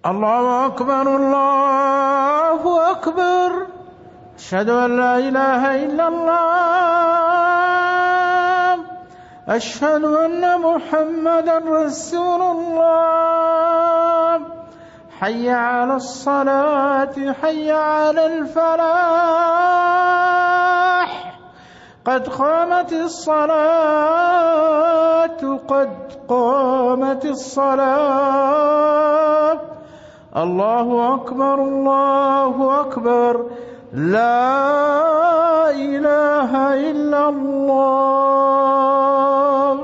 الله أكبر الله أكبر. أشهد أن لا إله إلا الله. أشهد أن محمدا رسول الله. حي على الصلاة حي على الفلاح. قد قامت الصلاة قد قامت الصلاة. الله أكبر الله أكبر. لا إله إلا الله.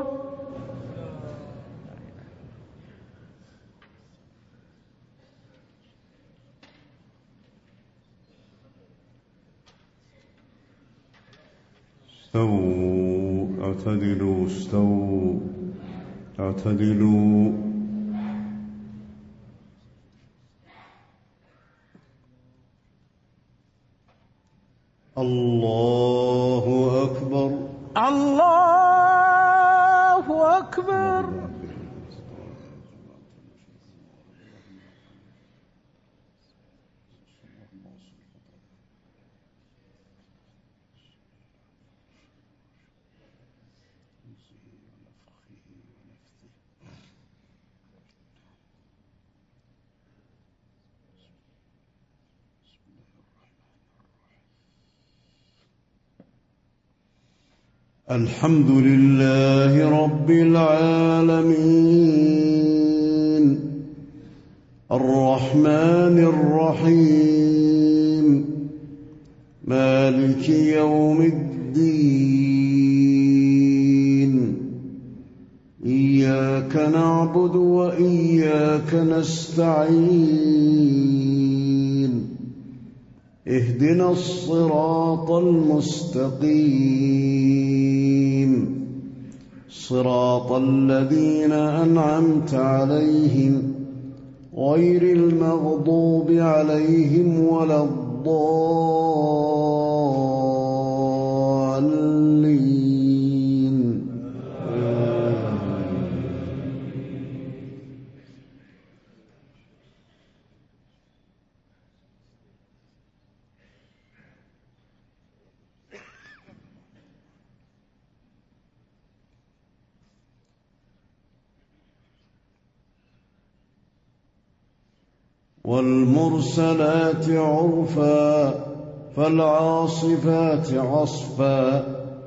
استووا اعتدلوا استووا اعتدلوا. الله أكبر الله أكبر. الحمد لله رب العالمين الرحمن الرحيم مالك يوم الدين. إياك نعبد وإياك نستعين. اهدنا الصراط المستقيم صراط الذين أنعمت عليهم غير المغضوب عليهم ولا الضالين. والمرسلات عرفا فالعاصفات عصفا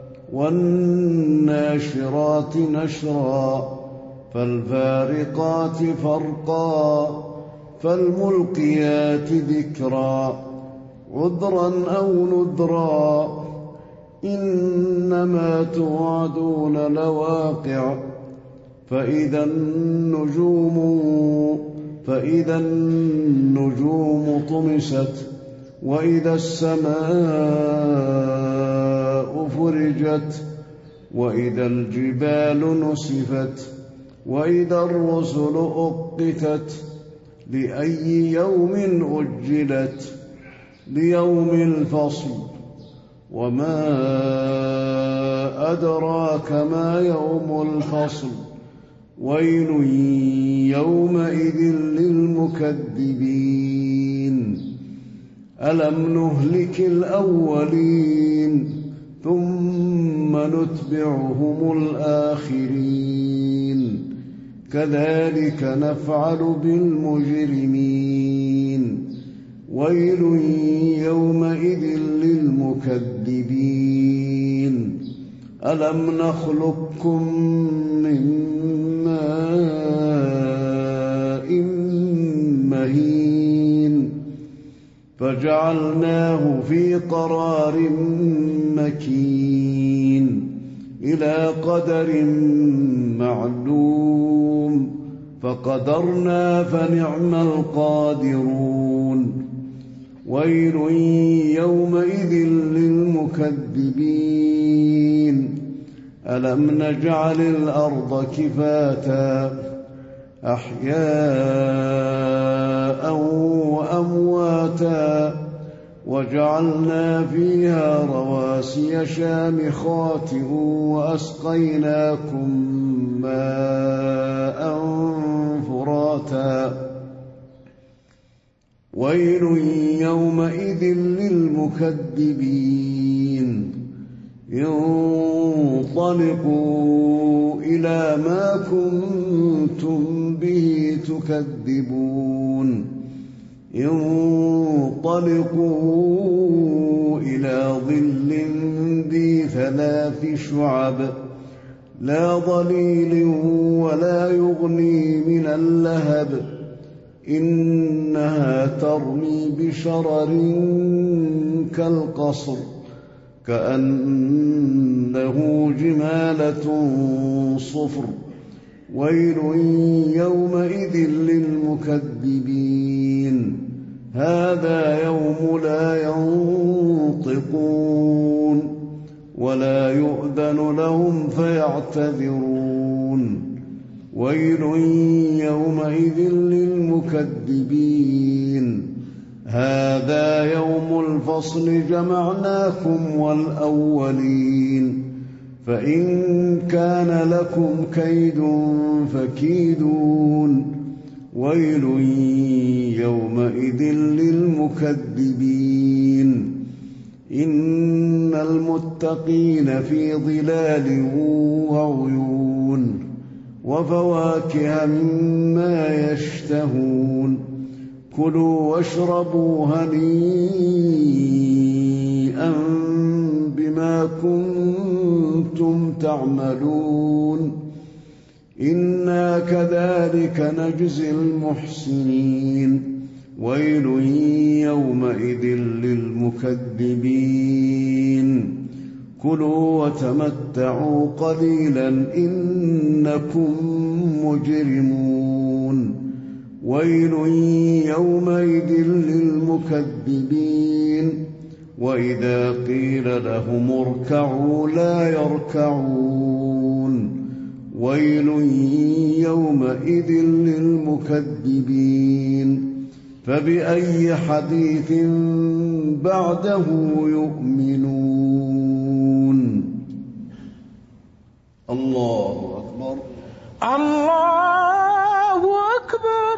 والناشرات نشرا فالفارقات فرقا فالملقيات ذكرا عذرا أو نذرا. إنما توعدون لواقع. فإذا النجوم طمست وإذا السماء فرجت وإذا الجبال نسفت وإذا الرسل أقتت لأي يوم أجلت ليوم الفصل. وما أدراك ما يوم الفصل. ويل يومئذ للمكذبين. ألم نهلك الأولين ثم نتبعهم الآخرين كذلك نفعل بالمجرمين. ويل يومئذ للمكذبين. ألم نخلقكم من ماء مهين فجعلناه في قرار مكين إلى قدر معلوم فقدرنا فنعم القادرون. ويل يومئذ للمكذبين. ألم نجعل الأرض كفاتا أحياء وأمواتا وجعلنا فيها رواسي شامخات وأسقيناكم ماء فراتا ويل يومئذ للمكذبين انطلقوا إلى ما كنتم به تكذبون انطلقوا إلى ظل ذي 3 شعب لا ظليل ولا يغني من اللهب إنها ترمي بشرر كالقصر كأنه جمالة صفر ويل يومئذ للمكذبين هذا يوم لا ينطقون ولا يؤذن لهم فيعتذرون ويل يومئذ للمكذبين هذا يوم الفصل جمعناكم والأولين فإن كان لكم كيد فكيدون ويل يومئذ للمكذبين إن المتقين في ظلال وعيون وفواكه مما يشتهون كلوا واشربوا هنيئا بما كنتم تعملون إنا كذلك نجزي المحسنين ويل يومئذ للمكذبين كلوا وتمتعوا قليلا إنكم مجرمون ويل يومئذ للمكذبين وإذا قيل لهم اركعوا لا يركعون ويل يومئذ للمكذبين فبأي حديث بعده يؤمنون الله أكبر الله أكبر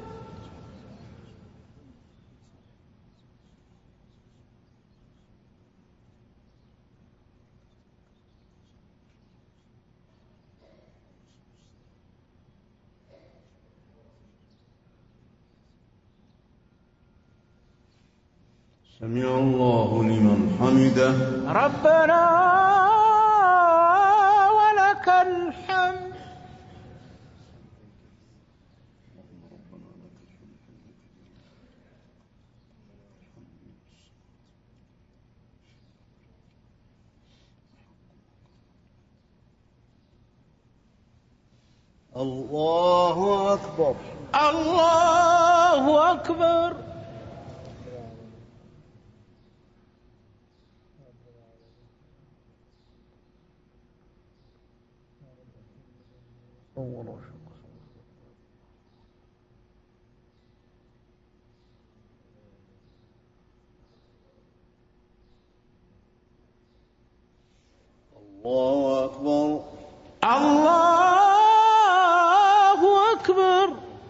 سمع الله لمن حمده ربنا ولك الحمد الله أكبر الله أكبر الله أكبر الله أكبر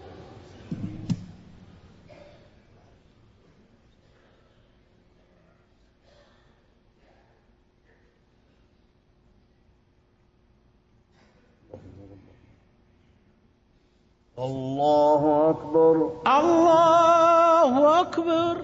الله أكبر الله أكبر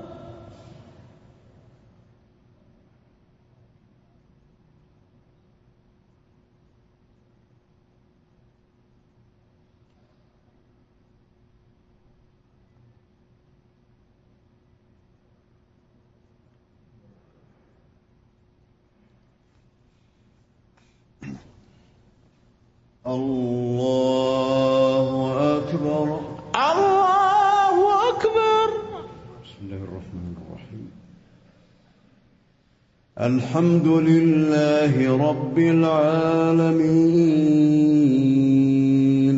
الله أكبر الله أكبر بسم الله الرحمن الرحيم الحمد لله رب العالمين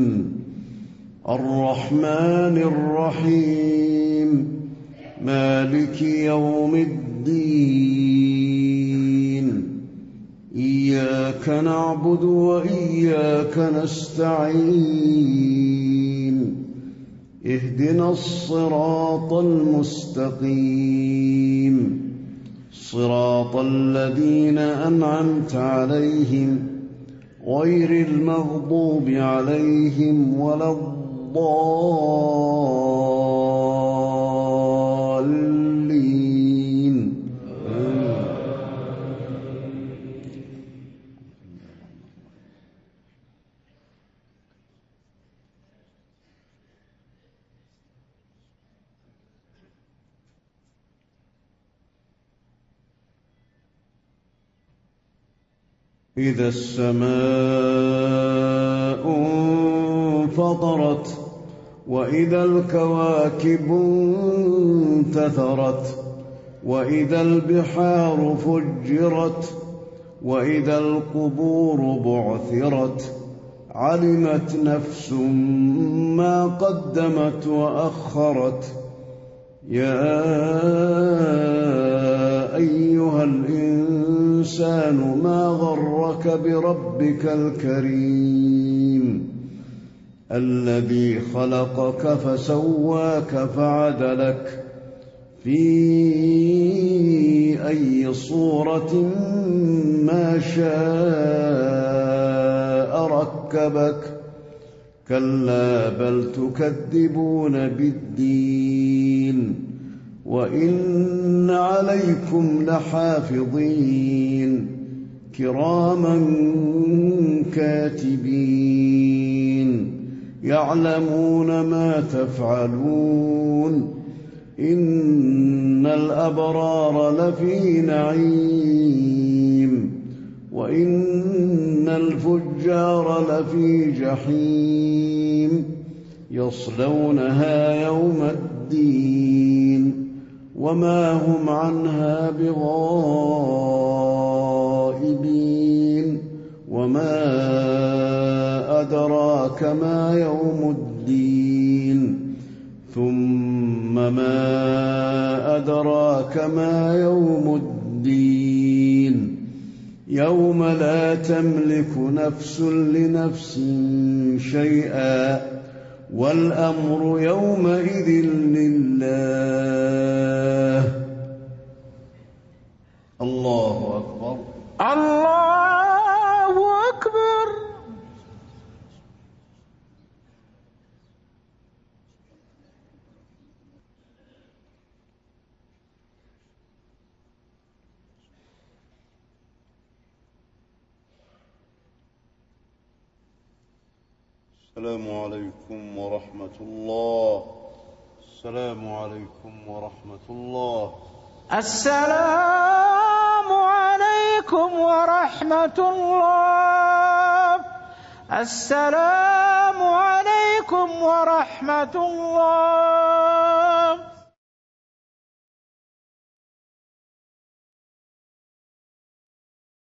الرحمن الرحيم مالك يوم الدين إياك نعبد وإياك نستعين اهدنا الصراط المستقيم صراط الذين أنعمت عليهم غير المغضوب عليهم ولا الضالين. إذا السماء انفطرت وإذا الكواكب انتثرت وإذا البحار فجرت وإذا القبور بعثرت علمت نفس ما قدمت وأخرت. يا أيها الإنسان ما غرك بربك الكريم الذي خلقك فسواك فعدلك في أي صورة ما شاء ركبك. كلا بل تكذبون بالدين وإن عليكم لحافظين كراما كاتبين يعلمون ما تفعلون. إن الأبرار لفي نعيم وإن الفجار لفي جحيم يصلونها يوم الدين وما هم عنها بغائبين. وما أدراك ما يوم الدين ثم ما أدراك ما يوم الدين يوم لا تملك نفس لنفس شيئا والأمر يومئذ لله. الله أكبر. الله أكبر. السلام عليكم ورحمة الله. السلام عليكم ورحمة الله. السلام عليكم ورحمة الله. السلام عليكم ورحمة الله.